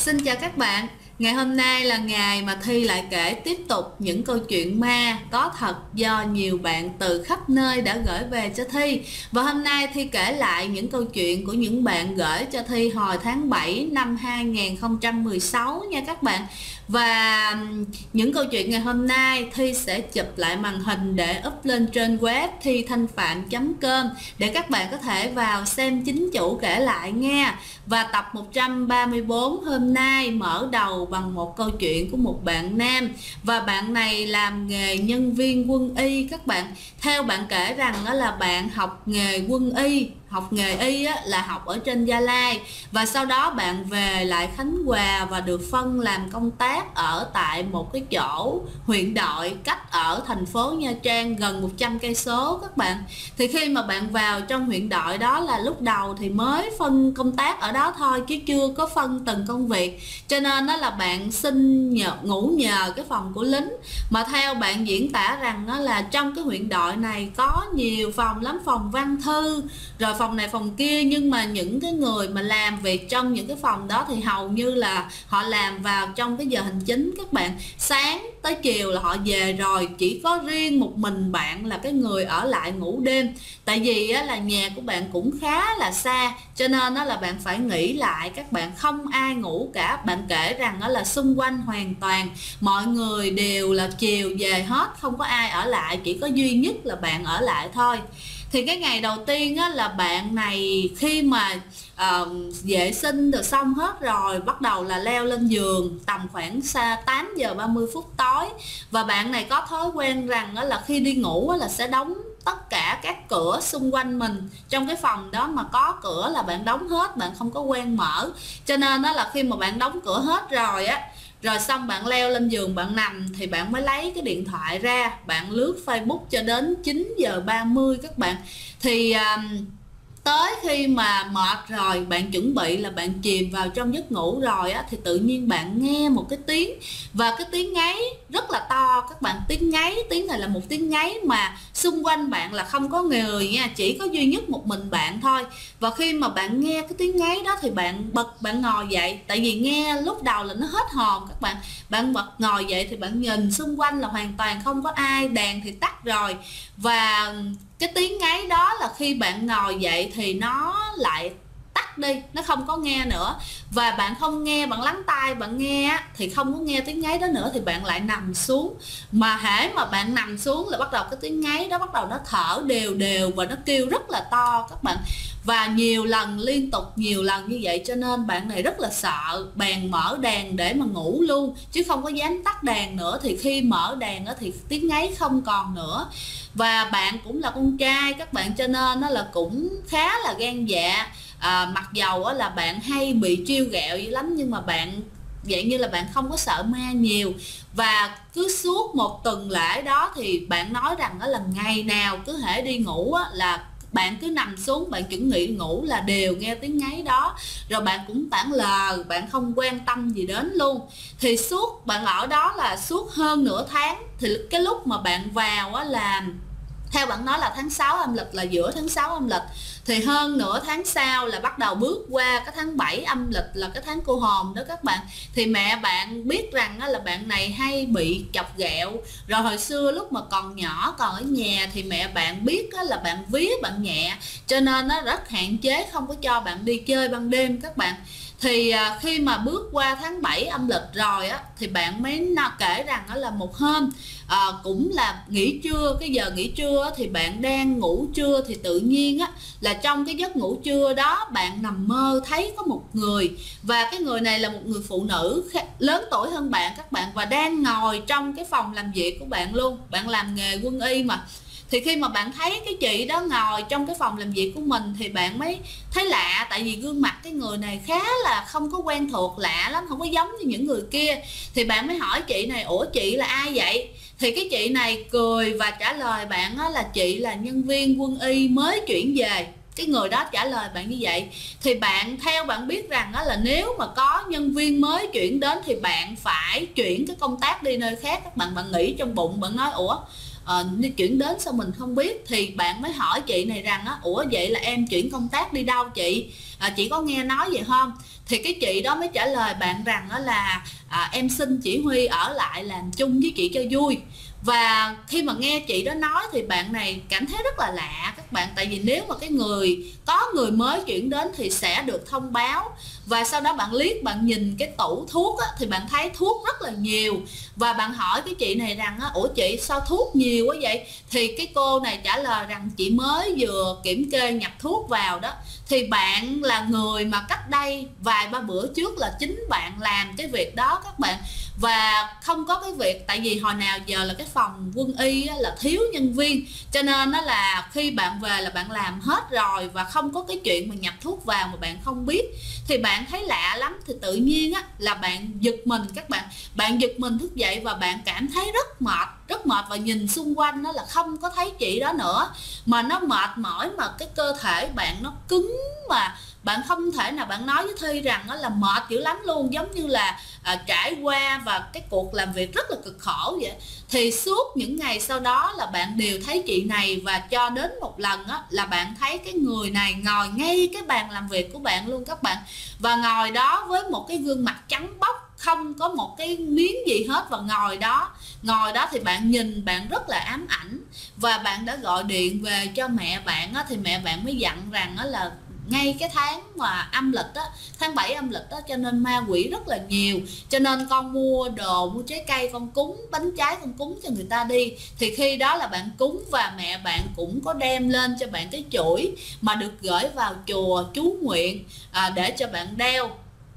Xin chào các bạn. Ngày hôm nay là ngày mà Thi lại kể tiếp tục những câu chuyện ma có thật do nhiều bạn từ khắp nơi đã gửi về cho Thi. Và hôm nay Thi kể lại những câu chuyện của những bạn gửi cho Thi hồi tháng 7 năm 2016 nha các bạn. Và những câu chuyện ngày hôm nay Thi sẽ chụp lại màn hình để up lên trên web thithanhpham.com để các bạn có thể vào xem chính chủ kể lại nha. Và tập 134 hôm nay mở đầu bằng một câu chuyện của một bạn nam, và bạn này làm nghề nhân viên quân y các bạn. Theo bạn kể rằng đó là bạn học nghề quân y, học nghề y là học ở trên Gia Lai, và sau đó bạn về lại Khánh Hòa và được phân làm công tác ở tại một cái chỗ huyện đội cách ở thành phố Nha Trang gần 100 cây số các bạn. Thì khi mà bạn vào trong huyện đội đó là lúc đầu thì mới phân công tác ở đó thôi chứ chưa có phân từng công việc, cho nên đó là bạn xin ngủ nhờ cái phòng của lính. Mà theo bạn diễn tả rằng đó là trong cái huyện đội này có nhiều phòng lắm, phòng văn thư rồi phòng này phòng kia, nhưng mà những cái người mà làm việc trong những cái phòng đó thì hầu như là họ làm vào trong cái giờ hành chính các bạn, sáng tới chiều là họ về rồi, chỉ có riêng một mình bạn là cái người ở lại ngủ đêm. Tại vì là nhà của bạn cũng khá là xa, cho nên là bạn phải nghỉ lại các bạn, không ai ngủ cả. Bạn kể rằng đó là xung quanh hoàn toàn mọi người đều là chiều về hết, không có ai ở lại, chỉ có duy nhất là bạn ở lại thôi. Thì cái ngày đầu tiên á, là bạn này khi mà vệ sinh rồi xong hết rồi bắt đầu là leo lên giường tầm khoảng 8 giờ 30 phút tối. Và bạn này có thói quen rằng đó là khi đi ngủ là sẽ đóng tất cả các cửa xung quanh mình. Trong cái phòng đó mà có cửa là bạn đóng hết, bạn không có quen mở. Cho nên đó là khi mà bạn đóng cửa hết rồi á, rồi xong bạn leo lên giường bạn nằm thì bạn mới lấy cái điện thoại ra, bạn lướt Facebook cho đến 9 giờ 30 các bạn. Thì tới khi mà mệt rồi, bạn chuẩn bị là bạn chìm vào trong giấc ngủ rồi á, thì tự nhiên bạn nghe một cái tiếng, và cái tiếng ngáy rất là to các bạn. Tiếng ngáy, tiếng này là một tiếng ngáy mà xung quanh bạn là không có người nha, chỉ có duy nhất một mình bạn thôi. Và khi mà bạn nghe cái tiếng ngáy đó thì bạn bật, bạn ngồi dậy, tại vì nghe lúc đầu là nó hết hồn các bạn. Bạn bật ngồi dậy thì bạn nhìn xung quanh là hoàn toàn không có ai, đèn thì tắt rồi. Và cái tiếng ngáy đó là khi bạn ngồi dậy thì nó lại tắt đi, nó không có nghe nữa. Và bạn không nghe, bạn lắng tai bạn nghe thì không có nghe tiếng ngáy đó nữa, thì bạn lại nằm xuống. Mà hễ mà bạn nằm xuống là bắt đầu cái tiếng ngáy đó bắt đầu nó thở đều đều và nó kêu rất là to các bạn. Và nhiều lần, liên tục nhiều lần như vậy, cho nên bạn này rất là sợ, bèn mở đèn để mà ngủ luôn chứ không có dám tắt đèn nữa. Thì khi mở đèn đó thì tiếng ngáy không còn nữa. Và bạn cũng là con trai các bạn, cho nên nó là cũng khá là gan dạ. Mặc dầu là bạn hay bị trêu ghẹo dữ lắm, nhưng mà bạn vậy như là bạn không có sợ ma nhiều. Và cứ suốt một tuần lễ đó thì bạn nói rằng đó là ngày nào cứ hễ đi ngủ là bạn cứ nằm xuống, bạn chuẩn bị ngủ là đều nghe tiếng ngáy đó. Rồi bạn cũng tản lờ, bạn không quan tâm gì đến luôn. Thì suốt bạn ở đó là suốt hơn nửa tháng. Thì cái lúc mà bạn vào là theo bạn nói là tháng 6 âm lịch, là giữa tháng 6 âm lịch, thì hơn nửa tháng sau là bắt đầu bước qua cái tháng 7 âm lịch, là cái tháng cô hồn đó các bạn. Thì mẹ bạn biết rằng là bạn này hay bị chọc ghẹo. Rồi hồi xưa lúc mà còn nhỏ, còn ở nhà thì mẹ bạn biết là bạn vía bạn nhẹ, cho nên nó rất hạn chế, không có cho bạn đi chơi ban đêm các bạn. Thì khi mà bước qua tháng 7 âm lịch rồi á, thì bạn mới kể rằng đó là một hôm cũng là nghỉ trưa, cái giờ nghỉ trưa thì bạn đang ngủ trưa, thì tự nhiên á là trong cái giấc ngủ trưa đó bạn nằm mơ thấy có một người, và cái người này là một người phụ nữ lớn tuổi hơn bạn các bạn, và đang ngồi trong cái phòng làm việc của bạn luôn. Bạn làm nghề quân y mà. Thì khi mà bạn thấy cái chị đó ngồi trong cái phòng làm việc của mình thì bạn mới thấy lạ, tại vì gương mặt cái người này khá là không có quen thuộc, lạ lắm, không có giống như những người kia. Thì bạn mới hỏi chị này, ủa chị là ai vậy? Thì cái chị này cười và trả lời bạn là chị là nhân viên quân y mới chuyển về. Cái người đó trả lời bạn như vậy. Thì bạn, theo bạn biết rằng là nếu mà có nhân viên mới chuyển đến thì bạn phải chuyển cái công tác đi nơi khác các bạn. Bạn nghĩ trong bụng, bạn nói ủa chuyển đến sao mình không biết, thì bạn mới hỏi chị này rằng á, ủa vậy là em chuyển công tác đi đâu chị có nghe nói vậy không? Thì cái chị đó mới trả lời bạn rằng đó là em xin chỉ Huy ở lại làm chung với chị cho vui. Và khi mà nghe chị đó nói thì bạn này cảm thấy rất là lạ các bạn, tại vì nếu mà có người mới chuyển đến thì sẽ được thông báo. Và sau đó bạn liếc, bạn nhìn cái tủ thuốc á, thì bạn thấy thuốc rất là nhiều, và bạn hỏi cái chị này rằng á, ủa chị sao thuốc nhiều quá vậy? Thì cái cô này trả lời rằng chị mới vừa kiểm kê nhập thuốc vào đó. Thì bạn là người mà cách đây vài ba bữa trước là chính bạn làm cái việc đó các bạn. Và không có cái việc, tại vì hồi nào giờ là cái phòng quân y á, là thiếu nhân viên, cho nên đó là khi bạn về là bạn làm hết rồi, và không có cái chuyện mà nhập thuốc vào mà bạn không biết. Thì bạn thấy lạ lắm, thì tự nhiên á, là bạn giật mình các bạn giật mình thức dậy và bạn cảm thấy rất mệt, và nhìn xung quanh đó là không có thấy chị đó nữa, mà nó mệt mỏi, mà cái cơ thể bạn nó cứng, mà bạn không thể nào bạn nói với Thi rằng đó là mệt dữ lắm luôn, giống như là trải qua và cái cuộc làm việc rất là cực khổ vậy. Thì suốt những ngày sau đó là bạn đều thấy chị này, và cho đến một lần á, là bạn thấy cái người này ngồi ngay cái bàn làm việc của bạn luôn các bạn, và ngồi đó với một cái gương mặt trắng bóc, không có một cái miếng gì hết, và ngồi đó thì bạn nhìn bạn rất là ám ảnh. Và bạn đã gọi điện về cho mẹ bạn á, thì mẹ bạn mới dặn rằng đó là ngay cái tháng mà âm lịch á, tháng 7 âm lịch á, cho nên ma quỷ rất là nhiều, cho nên con mua trái cây con cúng, bánh trái con cúng cho người ta đi. Thì khi đó là bạn cúng, và mẹ bạn cũng có đem lên cho bạn cái chuỗi mà được gửi vào chùa chú nguyện để cho bạn đeo,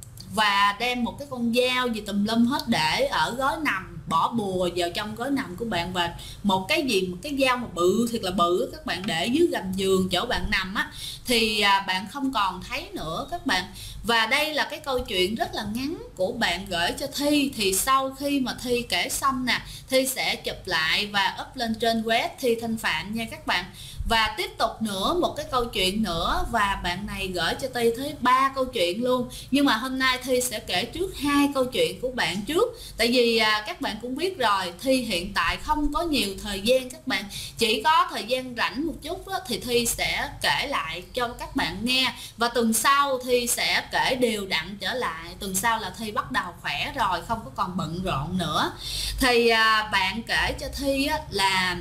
và đem một cái con dao gì tùm lum hết để ở gói nằm, bỏ bùa vào trong gói nằm của bạn, và một cái dao mà bự, thiệt là bự các bạn, để dưới gầm giường chỗ bạn nằm á, thì bạn không còn thấy nữa các bạn. Và đây là cái câu chuyện rất là ngắn của bạn gửi cho Thi. Thì sau khi mà Thi kể xong nè, Thi sẽ chụp lại và up lên trên web Thi Thanh Phạm nha các bạn. Và tiếp tục nữa một cái câu chuyện nữa, và bạn này gửi cho Thi tới 3 câu chuyện luôn. Nhưng mà hôm nay Thi sẽ kể trước 2 câu chuyện của bạn trước, tại vì các bạn cũng biết rồi, Thi hiện tại không có nhiều thời gian các bạn, chỉ có thời gian rảnh một chút đó, thì Thi sẽ kể lại cho các bạn nghe. Và tuần sau Thi sẽ kể đều đặn trở lại, tuần sau là Thi bắt đầu khỏe rồi, không có còn bận rộn nữa. Thì bạn kể cho Thi á, là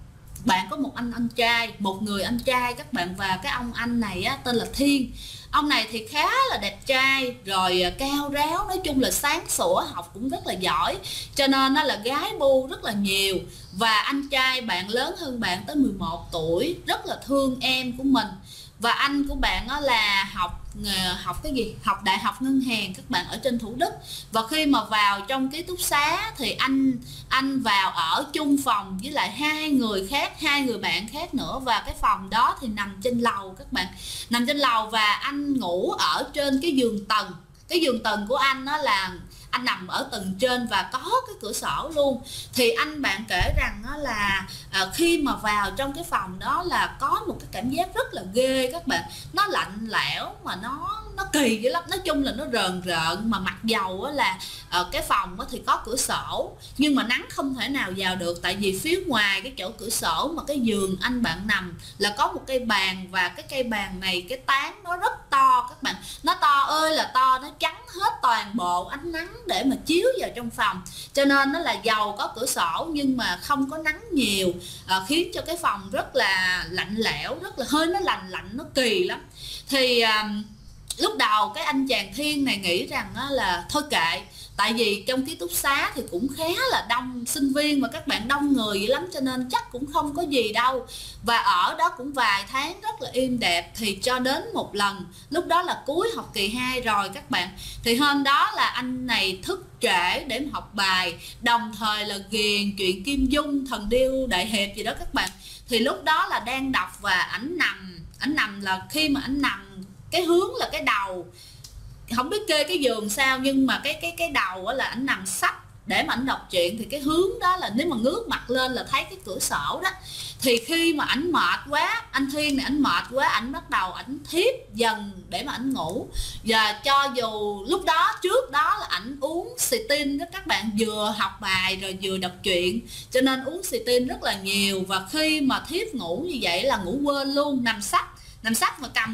bạn có một một người anh trai các bạn, và cái ông anh này á, tên là Thiên. Ông này thì khá là đẹp trai, rồi cao ráo, nói chung là sáng sủa, học cũng rất là giỏi, cho nên nó là gái bu rất là nhiều. Và anh trai bạn lớn hơn bạn tới 11 tuổi, rất là thương em của mình. Và anh của bạn đó là học cái gì? Học đại học ngân hàng các bạn, ở trên Thủ Đức. Và khi mà vào trong ký túc xá thì anh vào ở chung phòng với lại hai người bạn khác nữa. Và cái phòng đó thì nằm trên lầu các bạn, nằm trên lầu, và anh ngủ ở trên cái giường tầng. Cái giường tầng của anh đó là anh nằm ở tầng trên và có cái cửa sổ luôn. Thì anh bạn kể rằng đó là khi mà vào trong cái phòng đó là có một cái cảm giác rất là ghê các bạn, nó lạnh lẽo mà nó kỳ dữ lắm. Nói chung là nó rờn rợn, mà mặc dầu là cái phòng thì có cửa sổ, nhưng mà nắng không thể nào vào được, tại vì phía ngoài cái chỗ cửa sổ mà cái giường anh bạn nằm là có một cây bàn, và cái cây bàn này cái tán nó rất to các bạn, nó to ơi là to, nó chắn hết toàn bộ ánh nắng để mà chiếu vào trong phòng. Cho nên nó là dầu có cửa sổ nhưng mà không có nắng nhiều, khiến cho cái phòng rất là lạnh lẽo, rất là hơi nó lạnh, nó kỳ lắm. Thì lúc đầu cái anh chàng Thiên này nghĩ rằng là thôi kệ, tại vì trong ký túc xá thì cũng khá là đông sinh viên mà các bạn, đông người vậy lắm, cho nên chắc cũng không có gì đâu. Và ở đó cũng vài tháng rất là êm đẹp. Thì cho đến một lần, lúc đó là cuối học kỳ 2 rồi các bạn, thì hôm đó là anh này thức trễ để mà học bài, đồng thời là ghiền chuyện Kim Dung, Thần Điêu Đại Hiệp gì đó các bạn. Thì lúc đó là đang đọc, và ảnh nằm là khi mà ảnh nằm, cái hướng là cái đầu, không biết kê cái giường sao, nhưng mà cái đầu là ảnh nằm sấp để mà ảnh đọc truyện thì cái hướng đó là nếu mà ngước mặt lên là thấy cái cửa sổ đó. Thì khi mà ảnh mệt quá, anh Thiên này ảnh mệt quá, ảnh bắt đầu ảnh thiếp dần để mà ảnh ngủ. Và cho dù lúc đó trước đó là ảnh uống Sting đó các bạn, vừa học bài rồi vừa đọc truyện, cho nên uống Sting rất là nhiều. Và khi mà thiếp ngủ như vậy là ngủ quên luôn, nằm sách mà cầm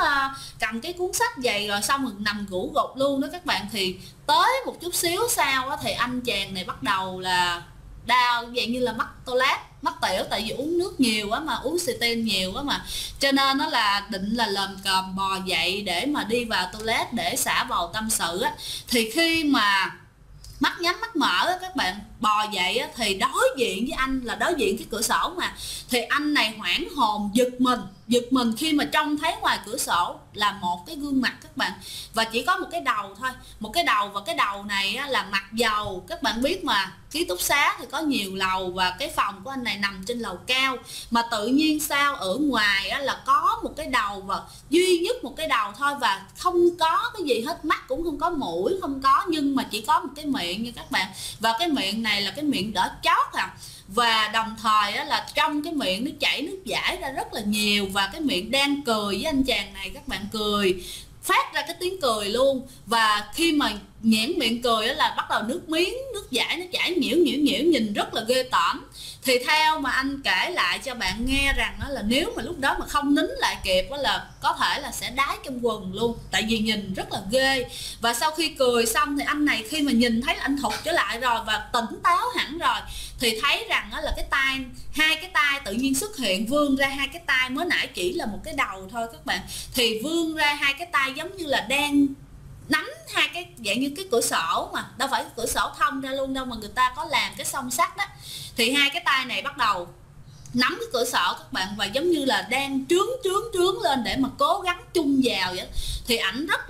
cái cuốn sách dày rồi xong rồi nằm ngủ gục luôn đó các bạn. Thì tới một chút xíu sau đó, thì anh chàng này bắt đầu là đau dạng như là mắc toilet, mắc tiểu, tại vì uống nước nhiều quá mà, uống Sting nhiều quá mà, cho nên nó là định là lồm cồm bò dậy để mà đi vào toilet để xả bầu tâm sự á. Thì khi mà mắt nhắm mắt mở á, các bạn bò dậy á, thì đối diện với anh là đối diện cái cửa sổ mà, thì anh này hoảng hồn giật mình khi mà trông thấy ngoài cửa sổ là một cái gương mặt các bạn, và chỉ có một cái đầu thôi, một cái đầu, và cái đầu này á, là mặt dầu. Các bạn biết mà, ký túc xá thì có nhiều lầu và cái phòng của anh này nằm trên lầu cao, mà tự nhiên sao ở ngoài á, là có một cái đầu, và duy nhất một cái đầu thôi, và không có cái gì hết, mắt cũng không có, mũi không có, nhưng mà chỉ có một cái miệng nha các bạn. Và cái miệng này là cái miệng đỏ chót à, và đồng thời á, là trong cái miệng nó chảy nước dãi ra rất là nhiều, và cái miệng đang cười với anh chàng này, các bạn cười phát ra cái tiếng cười luôn. Và khi mà nhẽn miệng cười đó là bắt đầu nước miếng, nước dãi nó chảy nhiễu nhìn rất là ghê tởm. Thì theo mà anh kể lại cho bạn nghe rằng đó là nếu mà lúc đó mà không nín lại kịp đó là có thể là sẽ đái trong quần luôn, tại vì nhìn rất là ghê. Và sau khi cười xong thì anh này khi mà nhìn thấy anh thụt trở lại rồi và tỉnh táo hẳn rồi, thì thấy rằng đó là cái tay, hai cái tay tự nhiên xuất hiện, vươn ra hai cái tay, mới nãy chỉ là một cái đầu thôi các bạn, thì vươn ra hai cái tay giống như là đang nắm hai cái dạng như cái cửa sổ, mà đâu phải cái cửa sổ thông ra luôn đâu, mà người ta có làm cái song sắt đó. Thì hai cái tay này bắt đầu nắm cái cửa sổ các bạn, và giống như là đang trướng lên để mà cố gắng chung vào vậy. Thì ảnh rất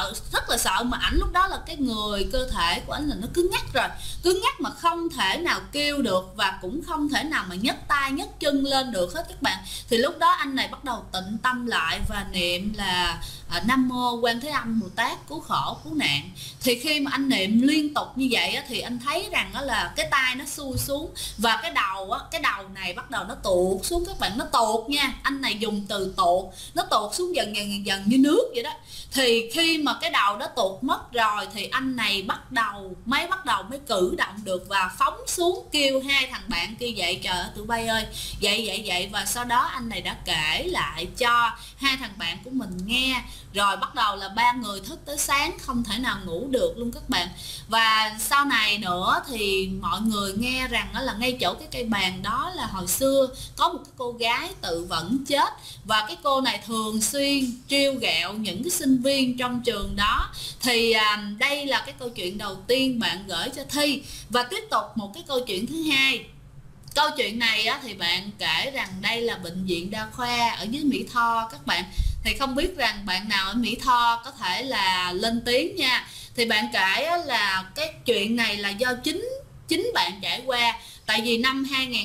là sợ mà ảnh lúc đó là cái người, cơ thể của ảnh là nó cứng ngắc rồi, cứng ngắc mà không thể nào kêu được, và cũng không thể nào mà nhấc tay nhấc chân lên được hết các bạn. Thì lúc đó anh này bắt đầu tịnh tâm lại và niệm là Nam Mô Quan Thế Âm Bồ Tát cứu khổ cứu nạn. Thì khi mà anh niệm liên tục như vậy á, thì anh thấy rằng đó là cái tay nó xuôi xuống, và cái đầu này bắt đầu nó tuột xuống các bạn, nó tuột nha, anh này dùng từ tuột, nó tuột xuống dần như nước vậy đó. Thì khi mà cái đầu đó tuột mất rồi thì anh này bắt đầu mới cử động được và phóng xuống kêu hai thằng bạn kia dậy, trời ơi tụi bay ơi, dậy. Và sau đó anh này đã kể lại cho hai thằng bạn của mình nghe, rồi bắt đầu là ba người thức tới sáng không thể nào ngủ được luôn các bạn. Và sau này nữa thì mọi người nghe rằng đó là ngay chỗ cái cây bàn đó là hồi xưa có một cái cô gái tự vẫn chết, và cái cô này thường xuyên trêu ghẹo những cái sinh viên trong trường đó. Thì đây là cái câu chuyện đầu tiên bạn gửi cho Thi. Và tiếp tục một cái câu chuyện thứ hai. Câu chuyện này á, thì bạn kể rằng đây là bệnh viện đa khoa ở dưới Mỹ Tho các bạn. Thì không biết rằng bạn nào ở Mỹ Tho có thể là lên tiếng nha. Thì bạn kể á, là cái chuyện này là do chính bạn trải qua. Tại vì năm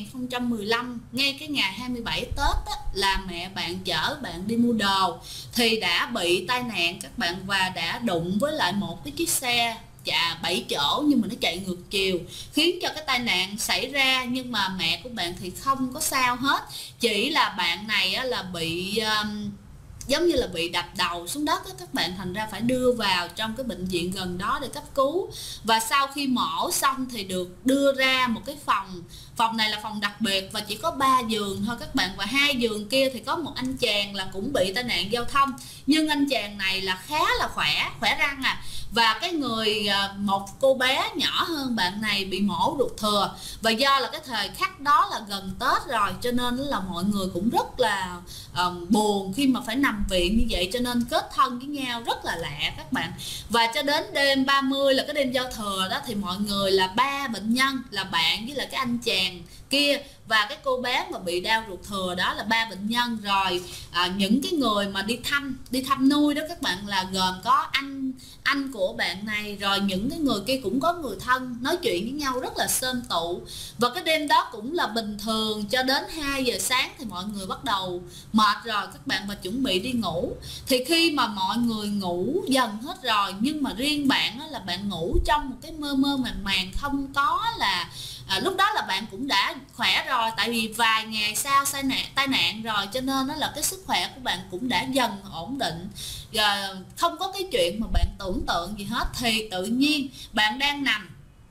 2015, ngay cái ngày 27 Tết á, là mẹ bạn chở bạn đi mua đồ thì đã bị tai nạn các bạn, và đã đụng với lại một cái chiếc xe 7 chỗ nhưng mà nó chạy ngược chiều, khiến cho cái tai nạn xảy ra. Nhưng mà mẹ của bạn thì không có sao hết, chỉ là bạn này á, là bị giống như là bị đập đầu xuống đất á các bạn, thành ra phải đưa vào trong cái bệnh viện gần đó để cấp cứu. Và sau khi mổ xong thì được đưa ra một cái phòng này là phòng đặc biệt và chỉ có 3 giường thôi các bạn, và 2 giường kia thì có một anh chàng là cũng bị tai nạn giao thông, nhưng anh chàng này là khá là khỏe răng à. Và cái người một cô bé nhỏ hơn bạn này bị mổ ruột thừa, và do là cái thời khắc đó là gần Tết rồi cho nên là mọi người cũng rất là buồn khi mà phải nằm viện như vậy, cho nên kết thân với nhau rất là lạ các bạn. Và cho đến đêm 30 là cái đêm giao thừa đó, thì mọi người là 3 bệnh nhân là bạn với lại cái anh chàng kia và cái cô bé mà bị đau ruột thừa đó là 3 bệnh nhân rồi. Những cái người mà đi thăm nuôi đó các bạn là gồm có anh của bạn này, rồi những cái người kia cũng có người thân, nói chuyện với nhau rất là xôm tụ. Và cái đêm đó cũng là bình thường cho đến 2 giờ sáng thì mọi người bắt đầu mệt rồi các bạn và chuẩn bị đi ngủ. Thì khi mà mọi người ngủ dần hết rồi, nhưng mà riêng bạn là bạn ngủ trong một cái mơ mơ màng màng, không có là lúc đó là bạn cũng đã khỏe rồi, tại vì vài ngày sau tai nạn rồi, cho nên đó là cái sức khỏe của bạn cũng đã dần ổn định, không có cái chuyện mà bạn tưởng tượng gì hết. Thì tự nhiên bạn đang nằm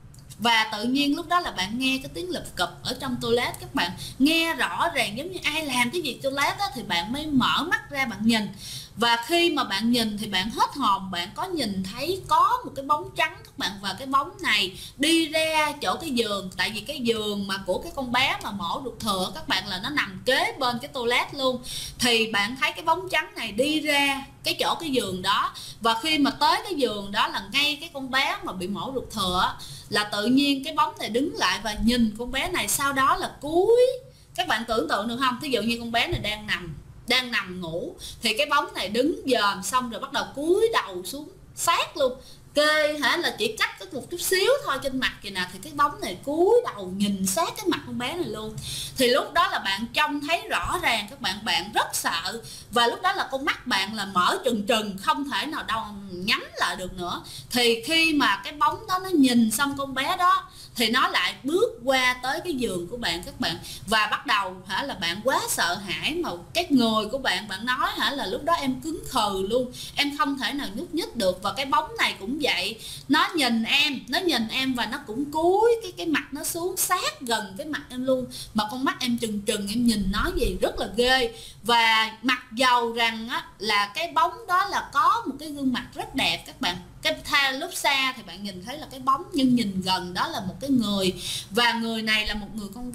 và tự nhiên lúc đó là bạn nghe cái tiếng lụp cụp ở trong toilet, các bạn nghe rõ ràng giống như ai làm cái gì toilet đó, thì bạn mới mở mắt ra bạn nhìn. Và khi mà bạn nhìn thì bạn hết hồn, bạn có nhìn thấy có một cái bóng trắng các bạn, và cái bóng này đi ra chỗ cái giường, tại vì cái giường mà của cái con bé mà mổ ruột thừa các bạn là nó nằm kế bên cái toilet luôn. Thì bạn thấy cái bóng trắng này đi ra cái chỗ cái giường đó, và khi mà tới cái giường đó là ngay cái con bé mà bị mổ ruột thừa là tự nhiên cái bóng này đứng lại và nhìn con bé này, sau đó là cúi. Các bạn tưởng tượng được không? Ví dụ như con bé này đang nằm ngủ thì cái bóng này đứng dòm xong rồi bắt đầu cúi đầu xuống sát luôn, kê là chỉ cách có một chút xíu thôi trên mặt kìa nè, thì cái bóng này cúi đầu nhìn sát cái mặt con bé này luôn. Thì lúc đó là bạn trông thấy rõ ràng các bạn rất sợ, và lúc đó là con mắt bạn là mở trừng trừng, không thể nào đâu nhắm lại được nữa. Thì khi mà cái bóng đó nó nhìn xong con bé đó thì nó lại bước qua tới cái giường của bạn các bạn, và bắt đầu là bạn quá sợ hãi, mà cái người của bạn nói là lúc đó em cứng khừ luôn, em không thể nào nhúc nhích được. Và cái bóng này cũng vậy, nó nhìn em và nó cũng cúi cái mặt nó xuống sát gần cái mặt em luôn, mà con mắt em trừng trừng, em nhìn nó gì rất là ghê. Và mặc dầu rằng là cái bóng đó là có một cái gương mặt rất đẹp các bạn, lúc xa thì bạn nhìn thấy là cái bóng, nhưng nhìn gần đó là một cái người, và người này là một người con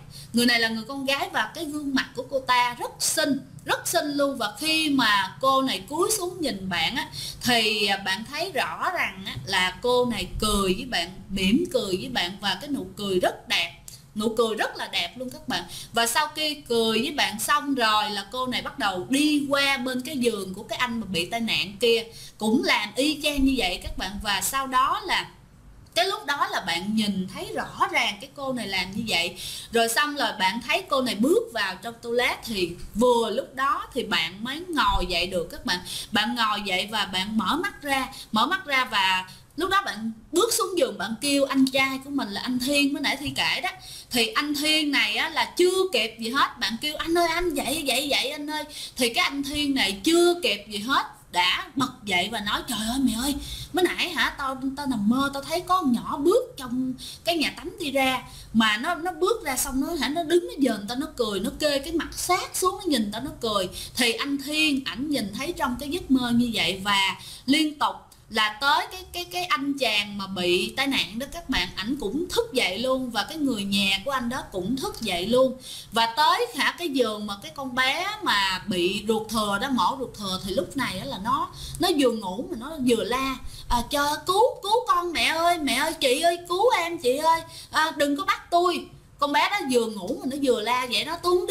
gái, và cái gương mặt của cô ta rất xinh luôn. Và khi mà cô này cúi xuống nhìn bạn thì bạn thấy rõ rằng là cô này cười với bạn, mỉm cười với bạn, và cái nụ cười rất đẹp, nụ cười rất là đẹp luôn các bạn. Và sau khi cười với bạn xong rồi là cô này bắt đầu đi qua bên cái giường của cái anh mà bị tai nạn kia, cũng làm y chang như vậy các bạn. Và sau đó là cái lúc đó là bạn nhìn thấy rõ ràng cái cô này làm như vậy. Rồi xong rồi bạn thấy cô này bước vào trong toilet, thì vừa lúc đó thì bạn mới ngồi dậy được các bạn. Bạn ngồi dậy và bạn mở mắt ra và lúc đó bạn bước xuống giường, bạn kêu anh trai của mình là anh Thiên, mới nãy Thi kể đó. Thì anh Thiên này là chưa kịp gì hết, bạn kêu anh ơi anh dậy anh ơi. Thì cái anh Thiên này chưa kịp gì hết đã bật dậy và nói trời ơi mẹ ơi, mới nãy tao nằm mơ, tao thấy có con nhỏ bước trong cái nhà tắm đi ra, mà nó bước ra xong nó đứng nó dền tao, nó cười, nó kê cái mặt sát xuống, nó nhìn tao, nó cười. Thì anh Thiên ảnh nhìn thấy trong cái giấc mơ như vậy, và liên tục là tới cái anh chàng mà bị tai nạn đó các bạn, ảnh cũng thức dậy luôn, và cái người nhà của anh đó cũng thức dậy luôn. Và tới cái giường mà cái con bé mà bị ruột thừa đó, mổ ruột thừa, thì lúc này là nó vừa ngủ mà nó vừa la cho cứu con, mẹ ơi chị ơi cứu em, chị ơi đừng có bắt tôi. Con bé đó vừa ngủ mà nó vừa la vậy đó, tôi không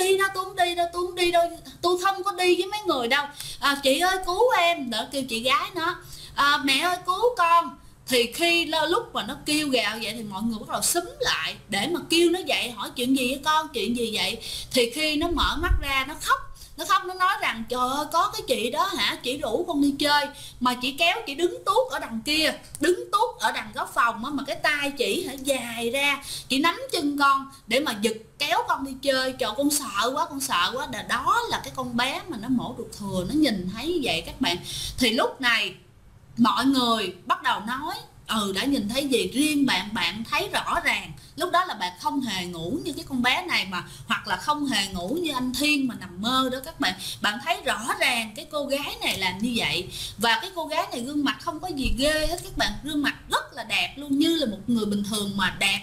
đi đâu, tôi không có đi với mấy người đâu, chị ơi cứu em, đỡ kêu chị gái nó mẹ ơi cứu con. Thì khi lúc mà nó kêu gào vậy thì mọi người bắt đầu xúm lại để mà kêu nó dậy, hỏi chuyện gì với con, chuyện gì vậy. Thì khi nó mở mắt ra nó khóc, nó nói rằng trời ơi có cái chị đó chị rủ con đi chơi, mà chị kéo chị đứng tuốt ở đằng kia, đứng tuốt ở đằng góc phòng mà cái tay chị dài ra, chị nắm chân con để mà giật kéo con đi chơi. Trời con sợ quá. Đó là cái con bé mà nó mổ ruột thừa, nó nhìn thấy như vậy các bạn. Thì lúc này mọi người bắt đầu nói đã nhìn thấy gì. Riêng bạn thấy rõ ràng lúc đó là bạn không hề ngủ như cái con bé này, mà hoặc là không hề ngủ như anh Thiên mà nằm mơ đó các bạn. Bạn thấy rõ ràng cái cô gái này làm như vậy, và cái cô gái này gương mặt không có gì ghê hết các bạn, gương mặt rất là đẹp luôn, như là một người bình thường mà đẹp.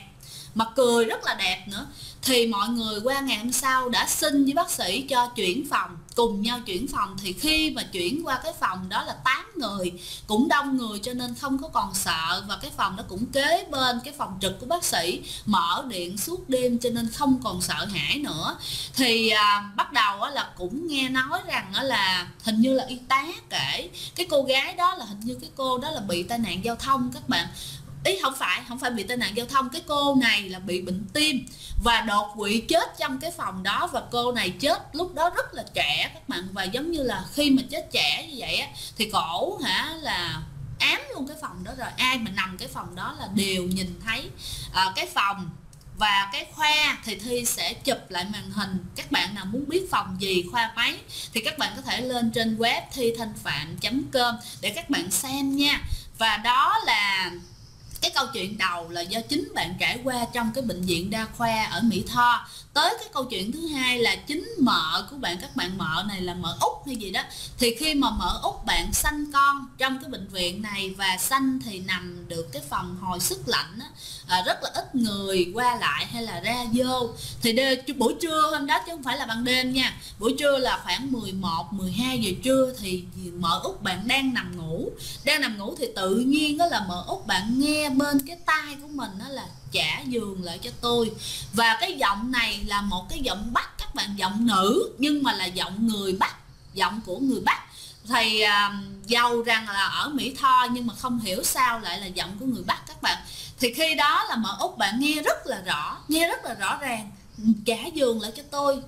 mà cười rất là đẹp nữa. Thì mọi người qua ngày hôm sau đã xin với bác sĩ cho chuyển phòng, cùng nhau chuyển phòng. Thì khi mà chuyển qua cái phòng đó là 8 người, cũng đông người cho nên không có còn sợ. Và cái phòng đó cũng kế bên cái phòng trực của bác sĩ, mở điện suốt đêm cho nên không còn sợ hãi nữa. Thì bắt đầu là cũng nghe nói rằng là hình như là y tá kể cái cô gái đó là hình như cái cô đó là bị tai nạn giao thông các bạn. Ý không phải bị tai nạn giao thông, cái cô này là bị bệnh tim và đột quỵ chết trong cái phòng đó. Và cô này chết lúc đó rất là trẻ các bạn, và giống như là khi mà chết trẻ như vậy á thì cổ là ám luôn cái phòng đó rồi. Ai mà nằm cái phòng đó là đều nhìn thấy cái phòng và cái khoa. Thì Thi sẽ chụp lại màn hình, các bạn nào muốn biết phòng gì, khoa mấy thì các bạn có thể lên trên web thithanhpham.com để các bạn xem nha. Và đó là cái câu chuyện đầu là do chính bạn trải qua trong cái bệnh viện đa khoa ở Mỹ Tho. Tới cái câu chuyện thứ hai là chính mợ của bạn, các bạn mợ này là mợ Út hay gì đó. Thì khi mà mợ Út bạn sanh con trong cái bệnh viện này, và sanh thì nằm được cái phòng hồi sức lạnh á, rất là ít người qua lại hay là ra vô. Thì buổi trưa hôm đó chứ không phải là ban đêm nha, buổi trưa là khoảng 11-12 giờ trưa thì mợ Út bạn đang nằm ngủ thì tự nhiên đó là mợ Út bạn nghe bên cái tai của mình đó là trả giường lại cho tôi. Và cái giọng này là một cái giọng Bắc các bạn, giọng nữ nhưng mà là giọng người Bắc, giọng của người Bắc. Thì dầu rằng là ở Mỹ Tho nhưng mà không hiểu sao lại là giọng của người Bắc các bạn. Thì khi đó là mợ Út bạn nghe rất là rõ ràng, trả giường lại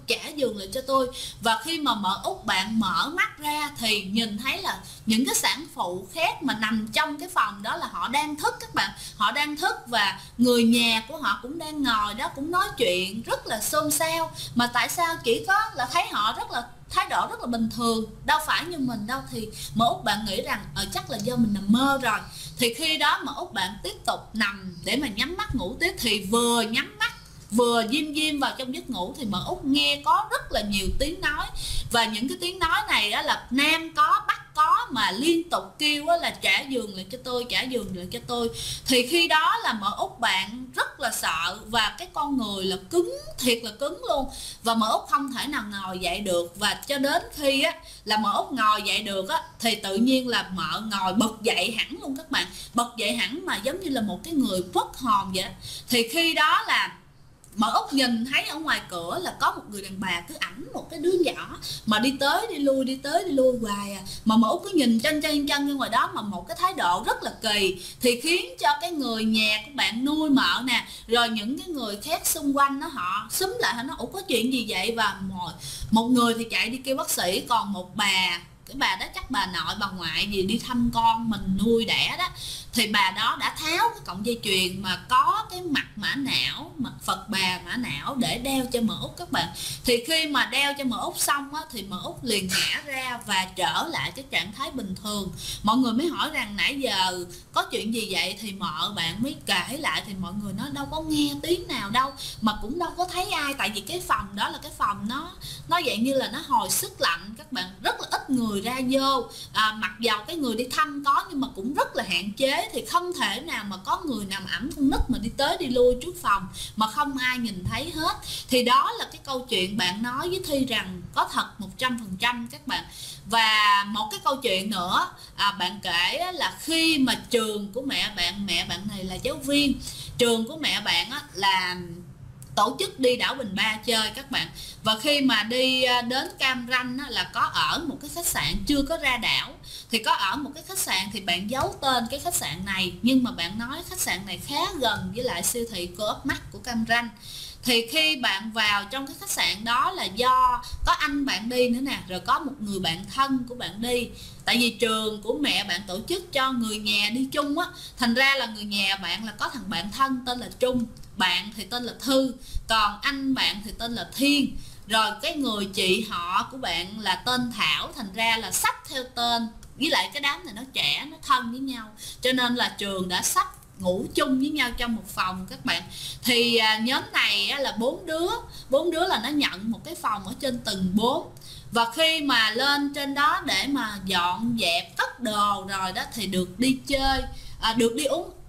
cho tôi. Và khi mà mợ Út bạn mở mắt ra thì nhìn thấy là những cái sản phụ khác mà nằm trong cái phòng đó là họ đang thức các bạn, họ đang thức. Và người nhà của họ cũng đang ngồi đó, cũng nói chuyện rất là xôn xao. Mà tại sao chỉ có là thấy họ rất là thái độ rất là bình thường, đâu phải như mình đâu. Thì mợ Út bạn nghĩ rằng chắc là do mình nằm mơ rồi. Thì khi đó mợ Út bạn tiếp tục nằm để mà nhắm mắt ngủ tiếp. Thì vừa nhắm mắt vừa diêm vào trong giấc ngủ thì mợ Út nghe có rất là nhiều tiếng nói. Và những cái tiếng nói này đó là nam có bắc có, mà liên tục kêu là trả giường lại cho tôi. Thì khi đó là mợ Út bạn rất là sợ, và cái con người là cứng, thiệt là cứng luôn. Và mợ Út không thể nào ngồi dậy được. Và cho đến khi là mợ Út ngồi dậy được thì tự nhiên là mợ ngồi bật dậy hẳn luôn các bạn, bật dậy hẳn mà giống như là một cái người mất hồn vậy. Thì khi đó là mợ Út nhìn thấy ở ngoài cửa là có một người đàn bà cứ ẵm một cái đứa nhỏ mà đi tới đi lui hoài à. Mà mợ Út cứ nhìn chân ra ngoài đó mà một cái thái độ rất là kỳ. Thì khiến cho cái người nhà của bạn nuôi mợ nè, rồi những cái người khác xung quanh đó họ xúm lại, họ nói ủa có chuyện gì vậy. Và một người thì chạy đi kêu bác sĩ, còn một bà, cái bà đó chắc bà nội bà ngoại gì đi thăm con mình nuôi đẻ đó, thì bà đó đã tháo cái cọng dây chuyền mà có cái mặt mã não, mặt Phật bà mã não để đeo cho mợ Út các bạn. Thì khi mà đeo cho mợ Út xong thì mợ Út liền ngã ra và trở lại cái trạng thái bình thường. Mọi người mới hỏi rằng nãy giờ có chuyện gì vậy, thì mợ bạn mới kể lại. Thì mọi người nói đâu có nghe tiếng nào đâu, mà cũng đâu có thấy ai, tại vì cái phòng đó là cái phòng nó dạng như là nó hồi sức lạnh các bạn, rất là ít người ra vô. Mặc dầu cái người đi thăm có nhưng mà cũng rất là hạn chế. Thì không thể nào mà có người nằm ẵm con nít mà đi tới đi lui trước phòng mà không ai nhìn thấy hết. Thì đó là cái câu chuyện bạn nói với Thi rằng có thật 100% các bạn. Và một cái câu chuyện nữa bạn kể là khi mà trường của mẹ bạn này là giáo viên, trường của mẹ bạn là tổ chức đi đảo Bình Ba chơi các bạn. Và khi mà đi đến Cam Ranh là có ở một cái khách sạn chưa có ra đảo. Thì có ở một cái khách sạn thì bạn giấu tên cái khách sạn này, nhưng mà bạn nói khách sạn này khá gần với lại siêu thị Co-op Mart của Cam Ranh. Thì khi bạn vào trong cái khách sạn đó là do có anh bạn đi nữa nè, rồi có một người bạn thân của bạn đi. Tại vì trường của mẹ bạn tổ chức cho người nhà đi chung á, thành ra là người nhà bạn là có thằng bạn thân tên là Trung, bạn thì tên là Thư, còn anh bạn thì tên là Thiên. Rồi cái người chị họ của bạn là tên Thảo, thành ra là sắp theo tên. Với lại cái đám này nó trẻ, nó thân với nhau, cho nên là trường đã sắp ngủ chung với nhau trong một phòng các bạn. Thì nhóm này là 4 đứa là nó nhận một cái phòng ở trên tầng 4. Và khi mà lên trên đó để mà dọn dẹp cất đồ rồi đó thì được đi chơi, được đi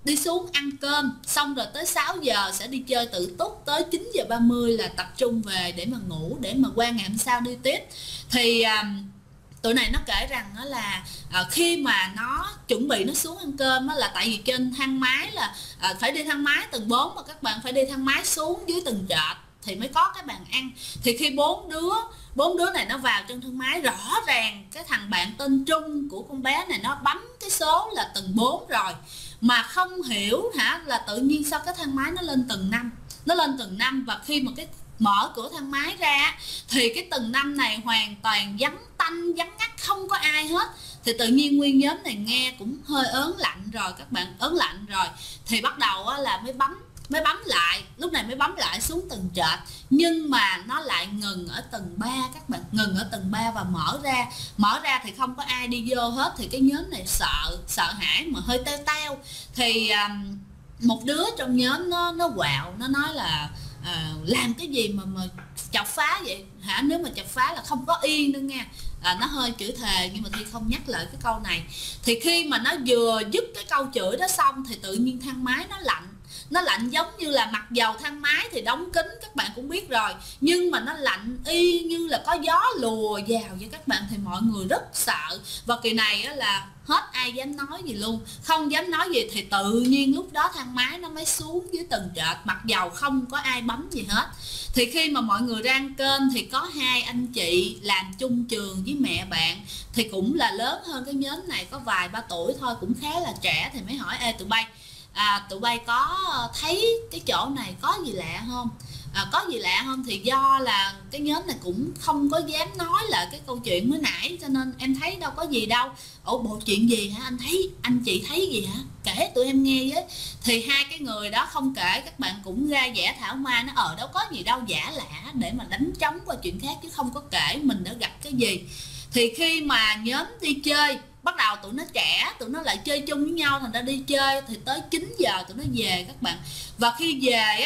đi xuống ăn cơm, xong rồi tới 6 giờ sẽ đi chơi tự túc, tới 9:30 là tập trung về để mà ngủ, để mà qua ngày hôm sau đi tiếp. Thì tụi này nó kể rằng đó là khi mà nó chuẩn bị nó xuống ăn cơm đó, là tại vì trên thang máy là phải đi thang máy tầng 4 mà các bạn phải đi thang máy xuống dưới tầng trệt thì mới có cái bàn ăn. Thì khi bốn đứa này nó vào trong thang máy, rõ ràng cái thằng bạn tên Trung của con bé này nó bấm cái số là tầng 4 rồi, mà không hiểu là tự nhiên sao cái thang máy nó lên tầng 5. Nó lên tầng 5 và khi mà cái mở cửa thang máy ra thì cái tầng 5 này hoàn toàn vắng tanh vắng ngắt, không có ai hết. Thì tự nhiên nguyên nhóm này nghe cũng hơi ớn lạnh rồi, các bạn ớn lạnh rồi thì bắt đầu là mới bấm lại, lúc này mới bấm lại xuống tầng trệt, nhưng mà nó lại ngừng ở tầng 3 các bạn, ngừng ở tầng 3 và mở ra thì không có ai đi vô hết. Thì cái nhóm này sợ hãi mà hơi teo teo. Thì một đứa trong nhóm nó quạo, nó nói là làm cái gì mà chọc phá vậy hả, nếu mà chọc phá là không có yên đâu nha. Nó hơi chửi thề nhưng mà Thi không nhắc lại cái câu này. Thì khi mà nó vừa dứt cái câu chửi đó xong thì tự nhiên thang máy nó lạnh giống như là mặc dầu thang máy thì đóng kín các bạn cũng biết rồi, nhưng mà nó lạnh y như là có gió lùa vào vậy các bạn. Thì mọi người rất sợ và kỳ này là hết ai dám nói gì luôn, không dám nói gì. Thì tự nhiên lúc đó thang máy nó mới xuống dưới tầng trệt, mặc dầu không có ai bấm gì hết. Thì khi mà mọi người ra ăn cơm thì có hai anh chị làm chung trường với mẹ bạn, thì cũng là lớn hơn cái nhóm này có vài ba tuổi thôi, cũng khá là trẻ. Thì mới hỏi tụi bay có thấy cái chỗ này có gì lạ không? Có gì lạ không? Thì do là cái nhóm này cũng không có dám nói lại cái câu chuyện mới nãy, cho nên em thấy đâu có gì đâu. Ủa bộ chuyện gì hả anh chị thấy gì hả, kể tụi em nghe với. Thì hai cái người đó không kể, các bạn cũng ra vẻ thảo mai, nó đâu có gì đâu, giả lả để mà đánh trống qua chuyện khác chứ không có kể mình đã gặp cái gì. Thì khi mà nhóm đi chơi, bắt đầu tụi nó trẻ, tụi nó lại chơi chung với nhau, thành ra đi chơi thì tới 9 giờ tụi nó về các bạn. Và khi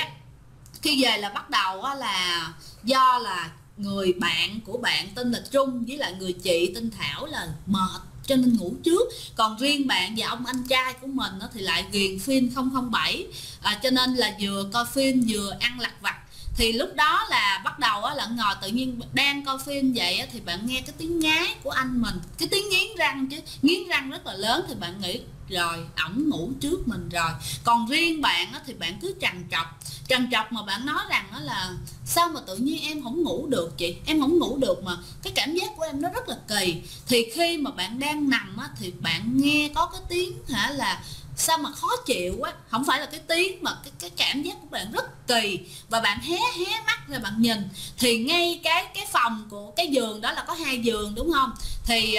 về là bắt đầu là do là người bạn của bạn tên là Trung với lại người chị tên Thảo là mệt cho nên ngủ trước, còn riêng bạn và ông anh trai của mình thì lại ghiền phim 007, cho nên là vừa coi phim vừa ăn lặt vặt. Thì lúc đó là bắt đầu là ngồi tự nhiên đang coi phim vậy thì bạn nghe cái tiếng ngái của anh mình, cái tiếng nghiến răng rất là lớn. Thì bạn nghĩ rồi ổng ngủ trước mình rồi. Còn riêng bạn thì bạn cứ trằn trọc mà bạn nói rằng là sao mà tự nhiên em không ngủ được chị, em không ngủ được mà cái cảm giác của em nó rất là kỳ. Thì khi mà bạn đang nằm thì bạn nghe có cái tiếng là sao mà khó chịu quá, không phải là cái tiếng mà cái cảm giác của bạn rất kỳ. Và bạn hé mắt ra bạn nhìn thì ngay cái phòng của cái giường đó là có 2 giường đúng không. Thì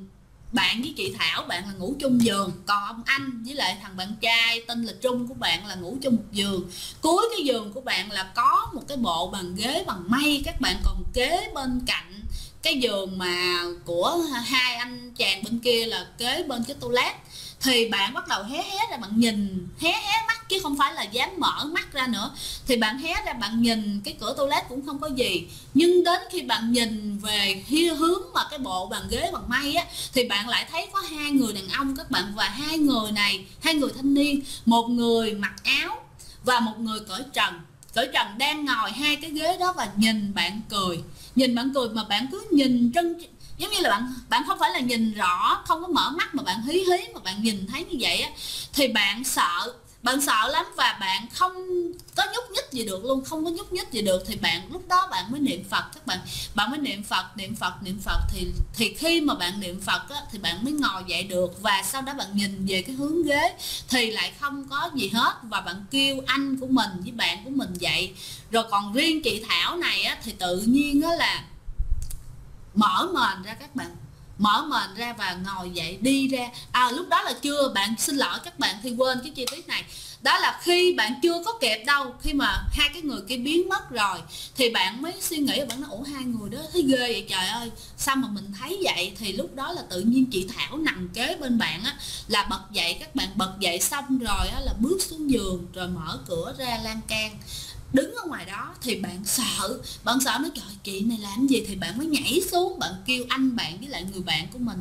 bạn với chị Thảo bạn là ngủ chung giường, còn ông anh với lại thằng bạn trai tên là Trung của bạn là ngủ chung một giường. Cuối cái giường của bạn là có một cái bộ bàn ghế bằng mây các bạn, còn kế bên cạnh cái giường mà của hai anh chàng bên kia là kế bên cái toilet. Thì bạn bắt đầu hé ra bạn nhìn, hé mắt chứ không phải là dám mở mắt ra nữa. Thì bạn hé ra bạn nhìn cái cửa toilet cũng không có gì, nhưng đến khi bạn nhìn về hướng mà cái bộ bàn ghế bằng mây thì bạn lại thấy có 2 người đàn ông các bạn. Và 2 người này, 2 người thanh niên, một người mặc áo và một người cởi trần đang ngồi 2 cái ghế đó và nhìn bạn cười mà bạn cứ nhìn giống như là bạn không phải là nhìn rõ, không có mở mắt mà bạn hí mà bạn nhìn thấy như vậy thì bạn sợ lắm. Và bạn không có nhúc nhích gì được luôn, không có nhúc nhích gì được. Thì lúc đó bạn mới niệm Phật các bạn mới niệm Phật. Thì khi mà bạn niệm Phật thì bạn mới ngồi dậy được. Và sau đó bạn nhìn về cái hướng ghế thì lại không có gì hết, và bạn kêu anh của mình với bạn của mình dậy. Rồi còn riêng chị Thảo này thì tự nhiên là mở mền ra các bạn, mở mền ra và ngồi dậy đi ra. Lúc đó là chưa, bạn xin lỗi các bạn thì quên cái chi tiết này. Đó là khi bạn chưa có kịp đâu, khi mà 2 cái người kia biến mất rồi thì bạn mới suy nghĩ, bạn nói ủa 2 người đó thấy ghê vậy trời ơi, sao mà mình thấy vậy. Thì lúc đó là tự nhiên chị Thảo nằm kế bên bạn là bật dậy các bạn, bật dậy xong rồi là bước xuống giường rồi mở cửa ra lan can. đứng ở ngoài đó thì bạn sợ nói trời chị này làm gì, thì bạn mới nhảy xuống, bạn kêu anh bạn với lại người bạn của mình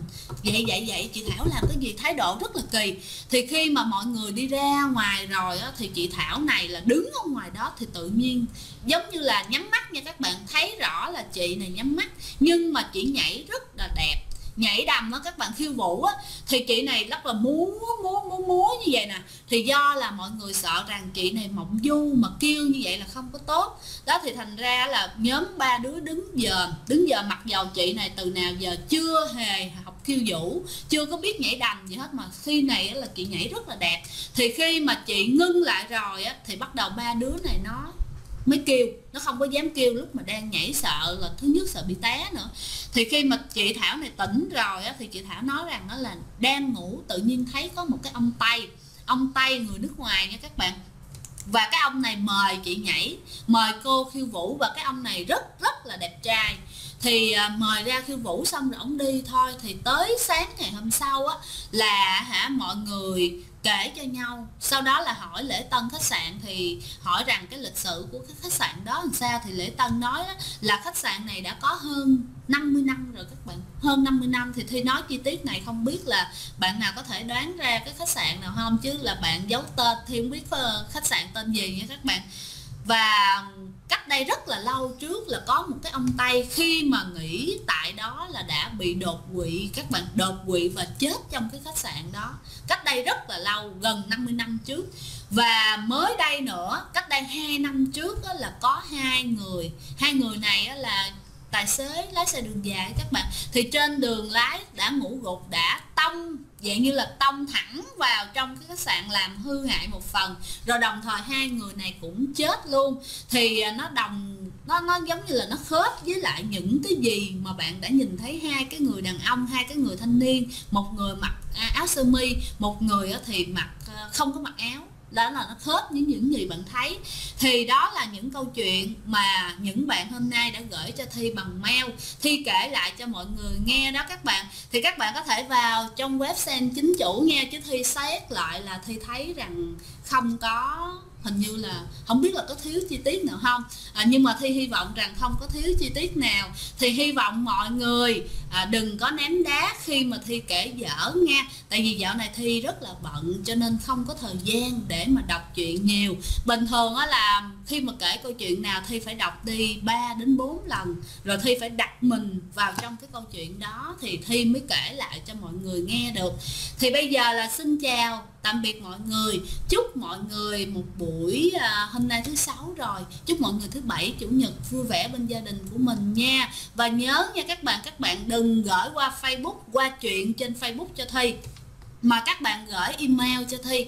vậy chị Thảo làm cái gì, thái độ rất là kỳ. Thì khi mà mọi người đi ra ngoài rồi á, thì chị Thảo này là đứng ở ngoài đó thì tự nhiên giống như là nhắm mắt nha các bạn, thấy rõ là chị này nhắm mắt, nhưng mà chị nhảy rất là đẹp, nhảy đầm á các bạn, khiêu vũ á, thì chị này rất là múa như vậy nè. Thì do là mọi người sợ rằng chị này mộng du mà kêu như vậy là không có tốt đó, thì thành ra là nhóm ba đứa đứng giờ mặc dầu chị này từ nào giờ chưa hề học khiêu vũ, chưa có biết nhảy đầm gì hết, mà khi này là chị nhảy rất là đẹp. Thì khi mà chị ngưng lại rồi á, thì bắt đầu ba đứa này nó mới kêu, nó không có dám kêu lúc mà đang nhảy, sợ là thứ nhất sợ bị té nữa. Thì khi mà chị Thảo này tỉnh rồi á, thì chị Thảo nói rằng đó là đang ngủ tự nhiên thấy có một cái ông Tây người nước ngoài nha các bạn, và cái ông này mời chị nhảy, mời cô khiêu vũ, và cái ông này rất là đẹp trai. Thì mời ra khiêu vũ xong rồi ông đi thôi. Thì tới sáng ngày hôm sau á là mọi người kể cho nhau, sau đó là hỏi lễ tân khách sạn, thì hỏi rằng cái lịch sử của cái khách sạn đó làm sao. Thì lễ tân nói là khách sạn này đã có hơn 50 năm rồi các bạn, hơn 50 năm. Thì Thi nói chi tiết này không biết là bạn nào có thể đoán ra cái khách sạn nào không, chứ là bạn giấu tên, Thi không biết khách sạn tên gì nha các bạn. Và cách đây rất là lâu trước là có một cái ông Tây khi mà nghỉ tại đó là đã bị đột quỵ các bạn, đột quỵ và chết trong cái khách sạn đó, cách đây rất là lâu, gần 50 năm trước. Và mới đây nữa, cách đây 2 năm trước đó, là có hai người này là tài xế lái xe đường dài các bạn. Thì trên đường lái đã ngủ gục, đã tông dạng như là tông thẳng vào trong cái khách sạn làm hư hại một phần, rồi đồng thời hai người này cũng chết luôn. Thì nó giống như là nó khớp với lại những cái gì mà bạn đã nhìn thấy hai cái người đàn ông, hai cái người thanh niên, một người mặc áo sơ mi, một người thì mặc không có mặc áo, đó là nó khớp với những gì bạn thấy. Thì đó là những câu chuyện mà những bạn hôm nay đã gửi cho Thi bằng mail, Thi kể lại cho mọi người nghe đó các bạn. Thì các bạn có thể vào trong website chính chủ nghe, chứ Thi xét lại là Thi thấy rằng không có, hình như là không biết là có thiếu chi tiết nào không, nhưng mà Thi hy vọng rằng không có thiếu chi tiết nào. Thì hy vọng mọi người đừng có ném đá khi mà Thi kể dở nha, tại vì dạo này Thi rất là bận cho nên không có thời gian để mà đọc chuyện nhiều. Bình thường á là khi mà kể câu chuyện nào Thi phải đọc đi 3 đến 4 lần, rồi Thi phải đặt mình vào trong cái câu chuyện đó thì Thi mới kể lại cho mọi người nghe được. Thì bây giờ là xin chào tạm biệt mọi người, chúc mọi người một buổi hôm nay thứ Sáu rồi, chúc mọi người thứ Bảy Chủ nhật vui vẻ bên gia đình của mình nha. Và nhớ nha các bạn đừng gửi qua Facebook, qua chuyện trên Facebook cho Thi, mà các bạn gửi email cho Thi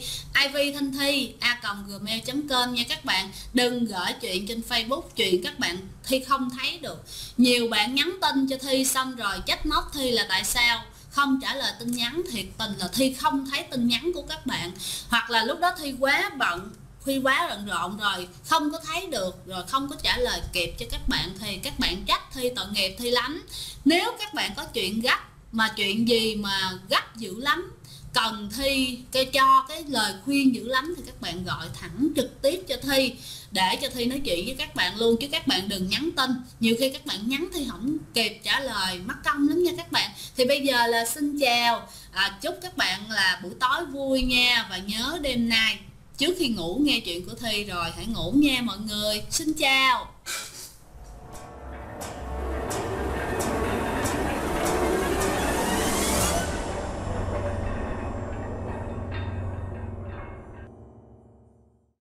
ivthanthi@gmail.com nha các bạn. Đừng gửi chuyện trên Facebook, chuyện các bạn Thi không thấy được. Nhiều bạn nhắn tin cho Thi xong rồi trách móc Thi là tại sao không trả lời tin nhắn, thiệt tình là Thi không thấy tin nhắn của các bạn, hoặc là lúc đó Thi quá bận, Thi quá bận rộn rồi không có thấy được, rồi không có trả lời kịp cho các bạn, thì các bạn trách Thi tội nghiệp Thi lắm. Nếu các bạn có chuyện gấp, mà chuyện gì mà gấp dữ lắm, cần Thi cho cái lời khuyên dữ lắm, thì các bạn gọi thẳng trực tiếp cho Thi để cho Thi nói chuyện với các bạn luôn, chứ các bạn đừng nhắn tin. Nhiều khi các bạn nhắn Thi không kịp trả lời, mất công lắm nha các bạn. Thì bây giờ là xin chào, chúc các bạn là buổi tối vui nha, và nhớ đêm nay trước khi ngủ nghe chuyện của Thi rồi hãy ngủ nha mọi người. Xin chào.